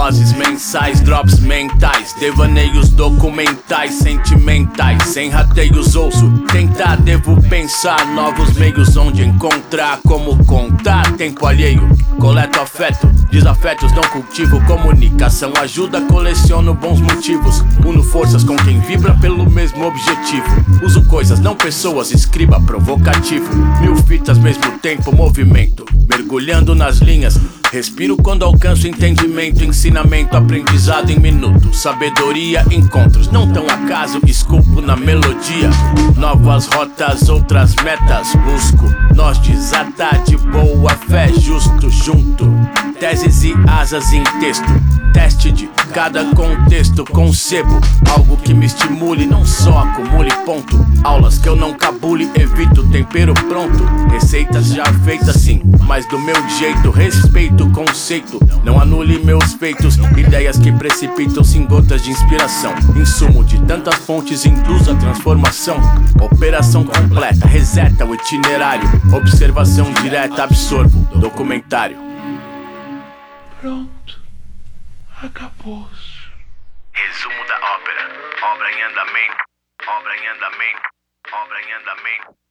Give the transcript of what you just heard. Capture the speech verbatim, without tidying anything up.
Doses mensais, drops mentais, devaneios documentais, sentimentais, sem rateios ouço. Tentar, devo pensar, novos meios onde encontrar, como contar. Tempo alheio, coleto afeto, desafetos não cultivo. Comunicação ajuda, coleciono bons motivos. Uno forças com quem vibra pelo mesmo objetivo. Uso coisas, não pessoas, escriba provocativo. Mil fitas, mesmo tempo, movimento, mergulhando nas linhas. Respiro quando alcanço entendimento, ensinamento, aprendizado em minutos. Sabedoria, encontros, não tão acaso, esculpo na melodia. Novas rotas, outras metas, busco. Nós desatar de boa fé, justo, junto. Teses e asas em texto, teste de cada contexto. Concebo algo que me estimule, não só acumule ponto. Aulas que eu não cabule, evito tempero pronto. Receitas já feitas sim, mas do meu jeito. Respeito o conceito, não anule meus feitos. Ideias que precipitam-se em gotas de inspiração. Insumo de tantas fontes induz a transformação. Operação completa, reseta o itinerário. Observação direta, absorvo, documentário. Pronto, acabou-se. Resumo da ópera, obra em andamento, obra em andamento, obra em andamento.